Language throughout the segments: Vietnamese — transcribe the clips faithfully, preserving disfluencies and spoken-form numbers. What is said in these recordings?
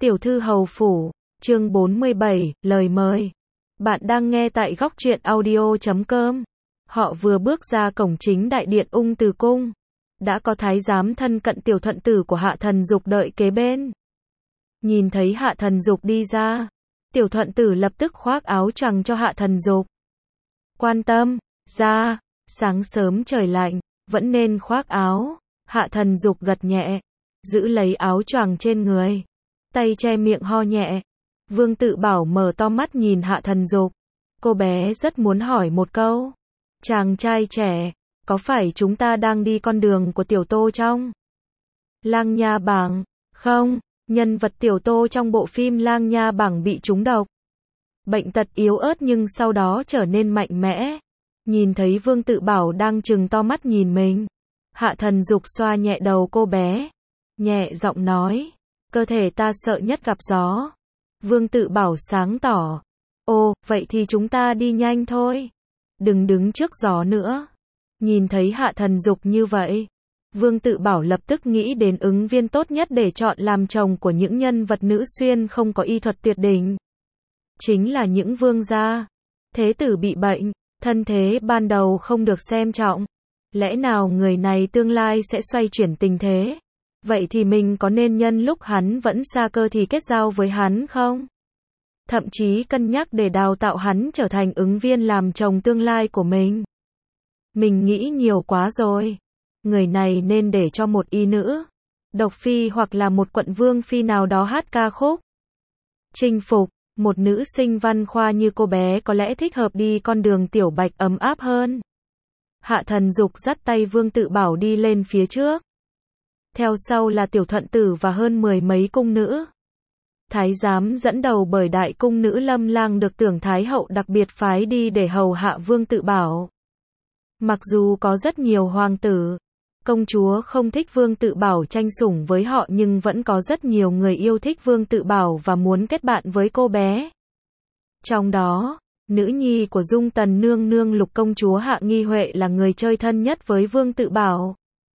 Tiểu thư hầu phủ, chương bốn mươi bảy, lời mời. Bạn đang nghe tại góc truyện audio chấm com. Họ vừa bước ra cổng chính đại điện Ung Từ Cung. Đã có thái giám thân cận tiểu thuận tử của Hạ Thần Dục đợi kế bên. Nhìn thấy Hạ Thần Dục đi ra, tiểu thuận tử lập tức khoác áo choàng cho Hạ Thần Dục. Quan tâm, ra, sáng sớm trời lạnh, vẫn nên khoác áo. Hạ Thần Dục gật nhẹ, giữ lấy áo choàng trên người, tay che miệng ho nhẹ. Vương Tự Bảo mở to mắt nhìn Hạ Thần Dục. Cô bé rất muốn hỏi một câu. Chàng trai trẻ, có phải chúng ta đang đi con đường của Tiểu Tô trong Lang Nha Bảng? Không, nhân vật Tiểu Tô trong bộ phim Lang Nha Bảng bị trúng độc. Bệnh tật yếu ớt nhưng sau đó trở nên mạnh mẽ. Nhìn thấy Vương Tự Bảo đang trừng to mắt nhìn mình, Hạ Thần Dục xoa nhẹ đầu cô bé, nhẹ giọng nói, cơ thể ta sợ nhất gặp gió. Vương Tự Bảo sáng tỏ, ồ, vậy thì chúng ta đi nhanh thôi, đừng đứng trước gió nữa. Nhìn thấy Hạ Thần Dục như vậy, Vương Tự Bảo lập tức nghĩ đến ứng viên tốt nhất để chọn làm chồng của những nhân vật nữ xuyên không có y thuật tuyệt đỉnh. Chính là những vương gia. Thế tử bị bệnh, thân thế ban đầu không được xem trọng. Lẽ nào người này tương lai sẽ xoay chuyển tình thế? Vậy thì mình có nên nhân lúc hắn vẫn xa cơ thì kết giao với hắn không? Thậm chí cân nhắc để đào tạo hắn trở thành ứng viên làm chồng tương lai của mình. Mình nghĩ nhiều quá rồi. Người này nên để cho một y nữ, độc phi hoặc là một quận vương phi nào đó hát ca khúc chinh phục. Một nữ sinh văn khoa như cô bé có lẽ thích hợp đi con đường tiểu bạch ấm áp hơn. Hạ Thần Dục dắt tay Vương Tự Bảo đi lên phía trước. Theo sau là tiểu thuận tử và hơn mười mấy cung nữ. Thái giám dẫn đầu bởi đại cung nữ Lâm Lang được Tưởng Thái hậu đặc biệt phái đi để hầu hạ Vương Tự Bảo. Mặc dù có rất nhiều hoàng tử, công chúa không thích Vương Tự Bảo tranh sủng với họ nhưng vẫn có rất nhiều người yêu thích Vương Tự Bảo và muốn kết bạn với cô bé. Trong đó, nữ nhi của Dung Tần nương nương Lục công chúa Hạ Nghi Huệ là người chơi thân nhất với Vương Tự Bảo.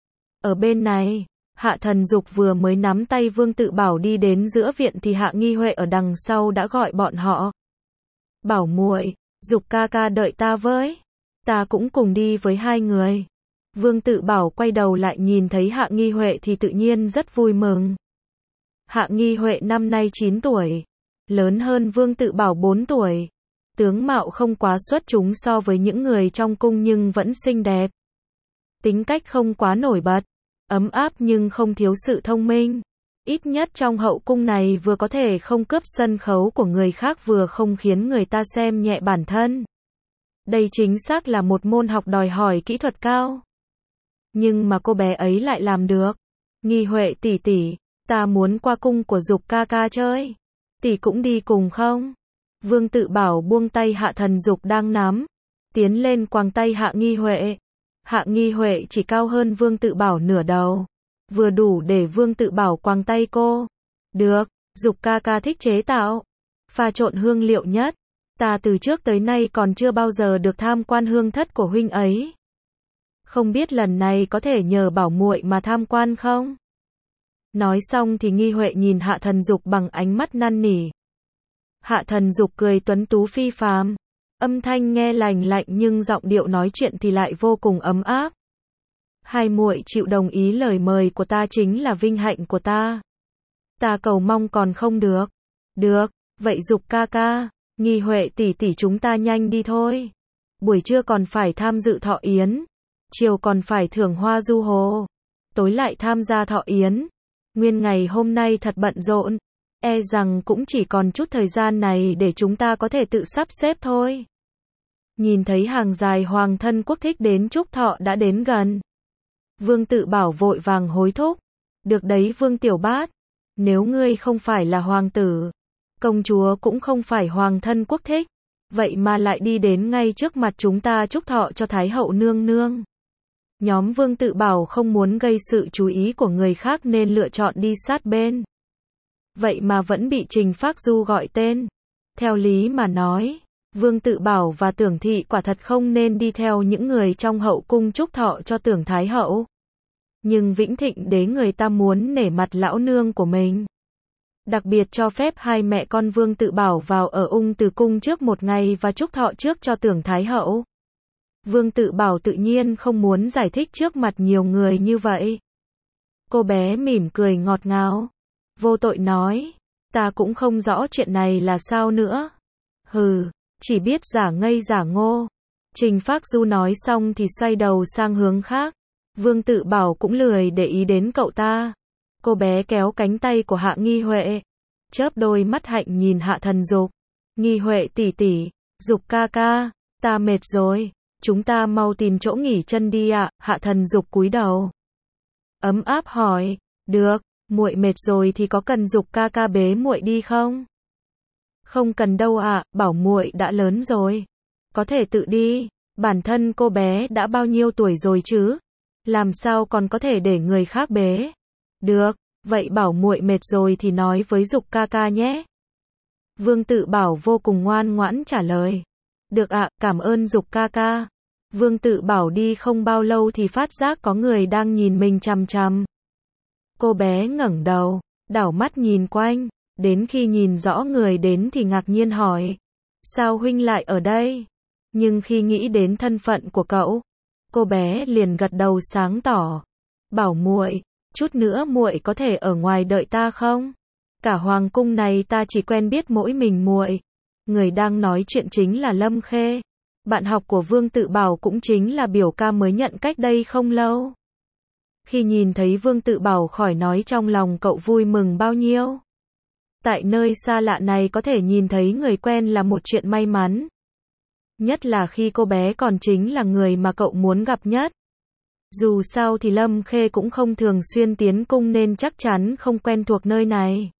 Ở bên này, Hạ Thần Dục vừa mới nắm tay Vương Tự Bảo đi đến giữa viện thì Hạ Nghi Huệ ở đằng sau đã gọi bọn họ. Bảo muội, Dục ca ca đợi ta với. Ta cũng cùng đi với hai người. Vương Tự Bảo quay đầu lại nhìn thấy Hạ Nghi Huệ thì tự nhiên rất vui mừng. Hạ Nghi Huệ năm nay chín tuổi, lớn hơn Vương Tự Bảo bốn tuổi. Tướng mạo không quá xuất chúng so với những người trong cung nhưng vẫn xinh đẹp. Tính cách không quá nổi bật, ấm áp nhưng không thiếu sự thông minh. Ít nhất trong hậu cung này vừa có thể không cướp sân khấu của người khác vừa không khiến người ta xem nhẹ bản thân. Đây chính xác là một môn học đòi hỏi kỹ thuật cao. Nhưng mà cô bé ấy lại làm được. Nghi Huệ tỷ tỷ, ta muốn qua cung của Dục ca ca chơi. Tỷ cũng đi cùng không? Vương Tự Bảo buông tay Hạ Thần Dục đang nắm, tiến lên quàng tay Hạ Nghi Huệ. Hạ Nghi Huệ chỉ cao hơn Vương Tự Bảo nửa đầu, vừa đủ để Vương Tự Bảo quàng tay cô. Được, Dục ca ca thích chế tạo, pha trộn hương liệu nhất. Ta từ trước tới nay còn chưa bao giờ được tham quan hương thất của huynh ấy. Không biết lần này có thể nhờ bảo muội mà tham quan không? Nói xong thì Nghi Huệ nhìn Hạ Thần Dục bằng ánh mắt năn nỉ. Hạ Thần Dục cười tuấn tú phi phàm, âm thanh nghe lành lạnh nhưng giọng điệu nói chuyện thì lại vô cùng ấm áp. Hai muội chịu đồng ý lời mời của ta chính là vinh hạnh của ta. Ta cầu mong còn không được. Được, vậy Dục ca ca, Nghi Huệ tỷ tỷ chúng ta nhanh đi thôi. Buổi trưa còn phải tham dự thọ yến, chiều còn phải thưởng hoa du hồ, tối lại tham gia thọ yến. Nguyên ngày hôm nay thật bận rộn, e rằng cũng chỉ còn chút thời gian này để chúng ta có thể tự sắp xếp thôi. Nhìn thấy hàng dài hoàng thân quốc thích đến chúc thọ đã đến gần, Vương Tự Bảo vội vàng hối thúc. Được đấy Vương Tiểu Bát, nếu ngươi không phải là hoàng tử, công chúa cũng không phải hoàng thân quốc thích, vậy mà lại đi đến ngay trước mặt chúng ta chúc thọ cho Thái hậu nương nương. Nhóm Vương Tự Bảo không muốn gây sự chú ý của người khác nên lựa chọn đi sát bên. Vậy mà vẫn bị Trình Phác Du gọi tên. Theo lý mà nói, Vương Tự Bảo và Tưởng Thị quả thật không nên đi theo những người trong hậu cung chúc thọ cho Tưởng Thái hậu. Nhưng Vĩnh Thịnh đế người ta muốn nể mặt lão nương của mình. đặc biệt cho phép hai mẹ con Vương Tự Bảo vào ở Ung Từ Cung trước một ngày và chúc thọ trước cho Tưởng Thái Hậu. Vương Tự Bảo tự nhiên không muốn giải thích trước mặt nhiều người như vậy. Cô bé mỉm cười ngọt ngào, vô tội nói, ta cũng không rõ chuyện này là sao nữa. Hừ, chỉ biết giả ngây giả ngô. Trình Phác Du nói xong thì xoay đầu sang hướng khác. Vương Tự Bảo cũng lười để ý đến cậu ta. Cô bé kéo cánh tay của Hạ Nghi Huệ, chớp đôi mắt hạnh nhìn Hạ Thần Dục. Nghi Huệ tỷ tỷ, Dục ca ca, ta mệt rồi, chúng ta mau tìm chỗ nghỉ chân đi ạ. Hạ Thần Dục cúi đầu, ấm áp hỏi, được, muội mệt rồi thì có cần Dục ca ca bế muội đi không? Không cần đâu ạ, bảo muội đã lớn rồi, có thể tự đi. Bản thân cô bé đã bao nhiêu tuổi rồi chứ, làm sao còn có thể để người khác bế? Được, vậy bảo muội mệt rồi thì nói với Dục ca ca nhé. Vương Tự Bảo vô cùng ngoan ngoãn trả lời. Được ạ, cảm ơn Dục ca ca. Vương Tự Bảo đi không bao lâu thì phát giác có người đang nhìn mình chằm chằm. Cô bé ngẩng đầu, đảo mắt nhìn quanh, đến khi nhìn rõ người đến thì ngạc nhiên hỏi, sao huynh lại ở đây? Nhưng khi nghĩ đến thân phận của cậu, cô bé liền gật đầu sáng tỏ, bảo muội, chút nữa muội có thể ở ngoài đợi ta không? Cả hoàng cung này ta chỉ quen biết mỗi mình muội. Người đang nói chuyện chính là Lâm Khê, bạn học của Vương Tự Bảo, cũng chính là biểu ca mới nhận cách đây không lâu. Khi nhìn thấy Vương Tự Bảo khỏi nói trong lòng cậu vui mừng bao nhiêu. Tại nơi xa lạ này có thể nhìn thấy người quen là một chuyện may mắn. Nhất là khi cô bé còn chính là người mà cậu muốn gặp nhất. Dù sao thì Lâm Khê cũng không thường xuyên tiến cung nên chắc chắn không quen thuộc nơi này.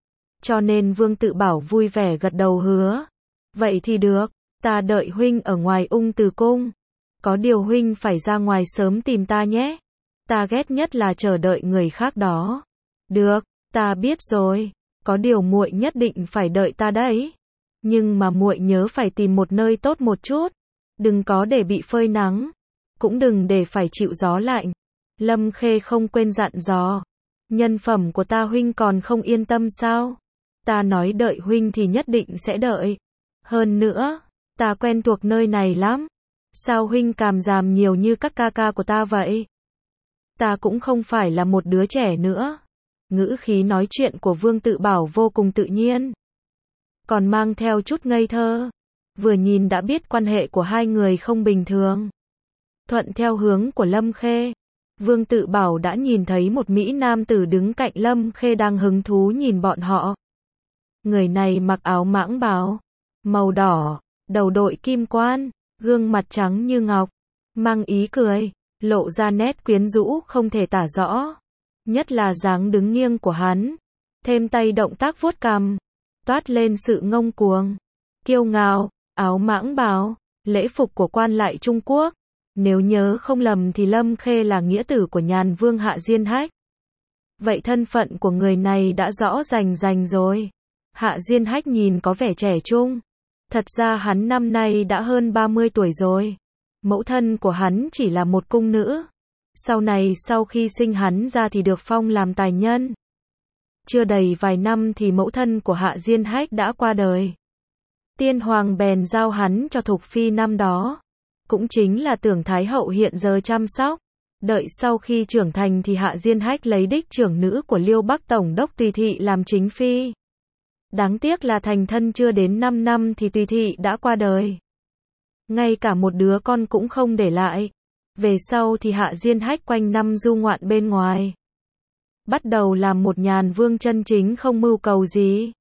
Cho nên Vương Tự Bảo vui vẻ gật đầu hứa. Vậy thì được, ta đợi huynh ở ngoài Ung Từ Cung. Có điều huynh phải ra ngoài sớm tìm ta nhé. Ta ghét nhất là chờ đợi người khác đó. Được, ta biết rồi. Có điều muội nhất định phải đợi ta đấy. Nhưng mà muội nhớ phải tìm một nơi tốt một chút. Đừng có để bị phơi nắng. Cũng đừng để phải chịu gió lạnh. Lâm Khê không quên dặn dò. Nhân phẩm của ta huynh còn không yên tâm sao? Ta nói đợi huynh thì nhất định sẽ đợi. Hơn nữa, ta quen thuộc nơi này lắm. Sao huynh càm ràm nhiều như các ca ca của ta vậy? Ta cũng không phải là một đứa trẻ nữa. Ngữ khí nói chuyện của Vương Tự Bảo vô cùng tự nhiên, còn mang theo chút ngây thơ. Vừa nhìn đã biết quan hệ của hai người không bình thường. Thuận theo hướng của Lâm Khê, Vương Tự Bảo đã nhìn thấy một mỹ nam tử đứng cạnh Lâm Khê đang hứng thú nhìn bọn họ. Người này mặc áo mãng bào màu đỏ, đầu đội kim quan, gương mặt trắng như ngọc, mang ý cười, lộ ra nét quyến rũ không thể tả rõ. Nhất là dáng đứng nghiêng của hắn, thêm tay động tác vuốt cằm, toát lên sự ngông cuồng, kiêu ngạo. Áo mãng bào, lễ phục của quan lại Trung Quốc. Nếu nhớ không lầm thì Lâm Khê là nghĩa tử của Nhàn Vương Hạ Diên Hách. Vậy thân phận của người này đã rõ rành rành rồi. Hạ Diên Hách nhìn có vẻ trẻ trung. Thật ra hắn năm nay đã hơn ba mươi tuổi rồi. Mẫu thân của hắn chỉ là một cung nữ. Sau này sau khi sinh hắn ra thì được phong làm tài nhân. Chưa đầy vài năm thì mẫu thân của Hạ Diên Hách đã qua đời. Tiên hoàng bèn giao hắn cho Thục Phi năm đó, cũng chính là Tưởng Thái Hậu hiện giờ chăm sóc. Đợi sau khi trưởng thành thì Hạ Diên Hách lấy đích trưởng nữ của Liêu Bắc Tổng đốc Tùy Thị làm chính phi. Đáng tiếc là thành thân chưa đến năm năm thì Tùy Thị đã qua đời. Ngay cả một đứa con cũng không để lại. Về sau thì Hạ Diên Hách quanh năm du ngoạn bên ngoài. Bắt đầu làm một nhàn vương chân chính không mưu cầu gì.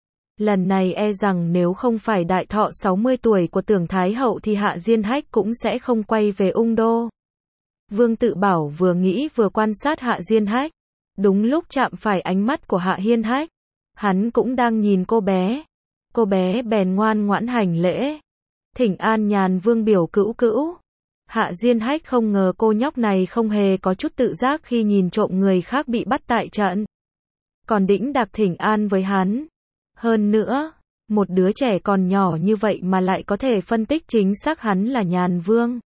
Lần này e rằng nếu không phải đại thọ sáu mươi tuổi của Tưởng Thái Hậu thì Hạ Diên Hách cũng sẽ không quay về Ung Đô. Vương Tự Bảo vừa nghĩ vừa quan sát Hạ Diên Hách. Đúng lúc chạm phải ánh mắt của Hạ Hiên Hách. Hắn cũng đang nhìn cô bé. Cô bé bèn ngoan ngoãn hành lễ. Thỉnh an Nhàn Vương biểu cữu cữu. Hạ Diên Hách không ngờ cô nhóc này không hề có chút tự giác khi nhìn trộm người khác bị bắt tại trận. Còn đĩnh đạc thỉnh an với hắn. Hơn nữa, một đứa trẻ còn nhỏ như vậy mà lại có thể phân tích chính xác hắn là Nhàn Vương.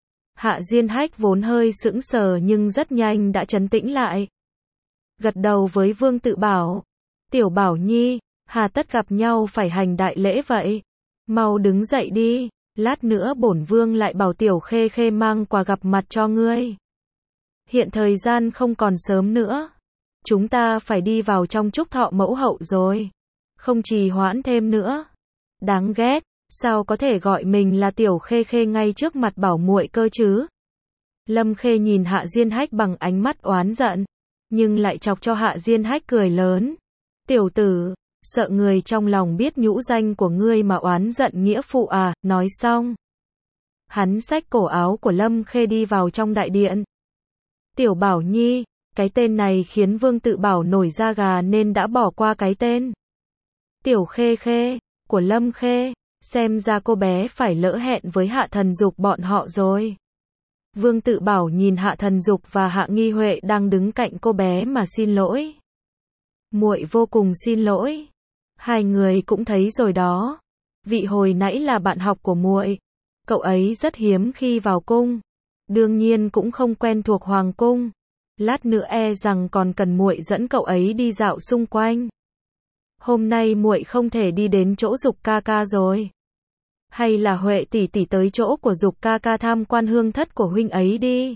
Hạ Diên Hách vốn hơi sững sờ nhưng rất nhanh đã trấn tĩnh lại. Gật đầu với Vương Tự Bảo. Tiểu Bảo Nhi, hà tất gặp nhau phải hành đại lễ vậy? Mau đứng dậy đi, lát nữa bổn vương lại bảo Tiểu Khê Khê mang quà gặp mặt cho ngươi. Hiện thời gian không còn sớm nữa. Chúng ta phải đi vào trong chúc thọ mẫu hậu rồi. Không trì hoãn thêm nữa. Đáng ghét, sao có thể gọi mình là Tiểu Khê Khê ngay trước mặt bảo muội cơ chứ? Lâm Khê nhìn Hạ Diên Hách bằng ánh mắt oán giận, nhưng lại chọc cho Hạ Diên Hách cười lớn. Tiểu tử, sợ người trong lòng biết nhũ danh của ngươi mà oán giận nghĩa phụ à? Nói xong, hắn xách cổ áo của Lâm Khê đi vào trong đại điện. Tiểu Bảo Nhi, cái tên này khiến Vương Tự Bảo nổi da gà nên đã bỏ qua cái tên Tiểu Khê Khê của Lâm Khê, xem ra cô bé phải lỡ hẹn với Hạ Thần Dục bọn họ rồi. Vương Tự Bảo nhìn Hạ Thần Dục và Hạ Nghi Huệ đang đứng cạnh cô bé mà xin lỗi. Muội vô cùng xin lỗi. Hai người cũng thấy rồi đó. Vị hồi nãy là bạn học của muội. Cậu ấy rất hiếm khi vào cung. Đương nhiên cũng không quen thuộc hoàng cung. Lát nữa e rằng còn cần muội dẫn cậu ấy đi dạo xung quanh. Hôm nay muội không thể đi đến chỗ Dục ca ca rồi. Hay là Huệ tỷ tỷ tới chỗ của Dục ca ca tham quan hương thất của huynh ấy đi.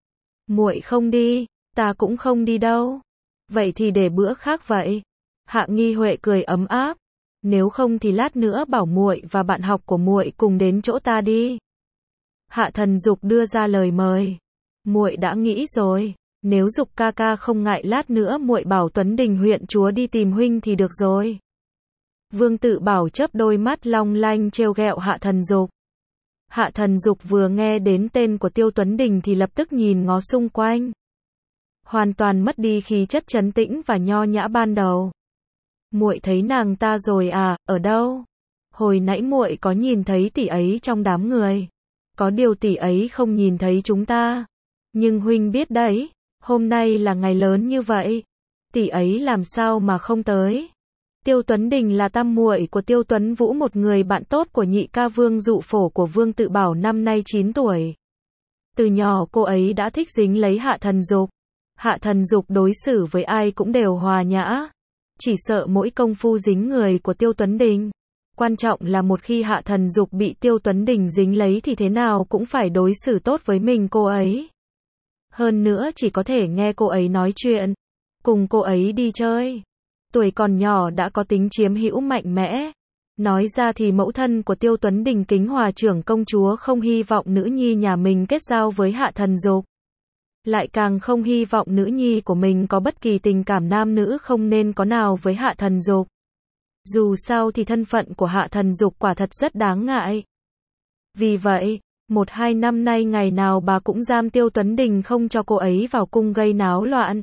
Muội không đi, ta cũng không đi đâu. Vậy thì để bữa khác vậy. Hạ Nghi Huệ cười ấm áp. Nếu không thì lát nữa bảo muội và bạn học của muội cùng đến chỗ ta đi. Hạ Thần Dục đưa ra lời mời. Muội đã nghĩ rồi, nếu Dục ca ca không ngại lát nữa muội bảo Tuấn Đình huyện chúa đi tìm huynh thì được rồi. Vương Tự Bảo chớp đôi mắt long lanh trêu ghẹo Hạ Thần Dục. Hạ Thần Dục vừa nghe đến tên của Tiêu Tuấn Đình thì lập tức nhìn ngó xung quanh. Hoàn toàn mất đi khí chất trấn tĩnh và nho nhã ban đầu. Muội thấy nàng ta rồi à? Ở đâu? Hồi nãy muội có nhìn thấy tỷ ấy trong đám người. Có điều tỷ ấy không nhìn thấy chúng ta. Nhưng huynh biết đấy, hôm nay là ngày lớn như vậy, tỷ ấy làm sao mà không tới? Tiêu Tuấn Đình là tam muội của Tiêu Tuấn Vũ, một người bạn tốt của nhị ca Vương Dụ Phổ của Vương Tự Bảo, năm nay chín tuổi. Từ nhỏ cô ấy đã thích dính lấy Hạ Thần Dục. Hạ Thần Dục đối xử với ai cũng đều hòa nhã. Chỉ sợ mỗi công phu dính người của Tiêu Tuấn Đình. Quan trọng là một khi Hạ Thần Dục bị Tiêu Tuấn Đình dính lấy thì thế nào cũng phải đối xử tốt với mình cô ấy. Hơn nữa chỉ có thể nghe cô ấy nói chuyện, cùng cô ấy đi chơi. Tuổi còn nhỏ đã có tính chiếm hữu mạnh mẽ. Nói ra thì mẫu thân của Tiêu Tuấn Đình Kính Hòa trưởng công chúa không hy vọng nữ nhi nhà mình kết giao với Hạ Thần Dục. Lại càng không hy vọng nữ nhi của mình có bất kỳ tình cảm nam nữ không nên có nào với Hạ Thần Dục. Dù sao thì thân phận của Hạ Thần Dục quả thật rất đáng ngại. Vì vậy, một hai năm nay ngày nào bà cũng giam Tiêu Tuấn Đình không cho cô ấy vào cung gây náo loạn.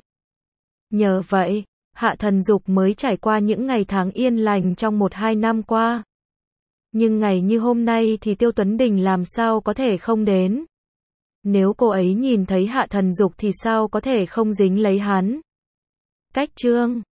Nhờ vậy, Hạ Thần Dục mới trải qua những ngày tháng yên lành trong một hai năm qua. Nhưng ngày như hôm nay thì Tiêu Tuấn Đình làm sao có thể không đến. Nếu cô ấy nhìn thấy Hạ Thần Dục thì sao có thể không dính lấy hắn. Cách chương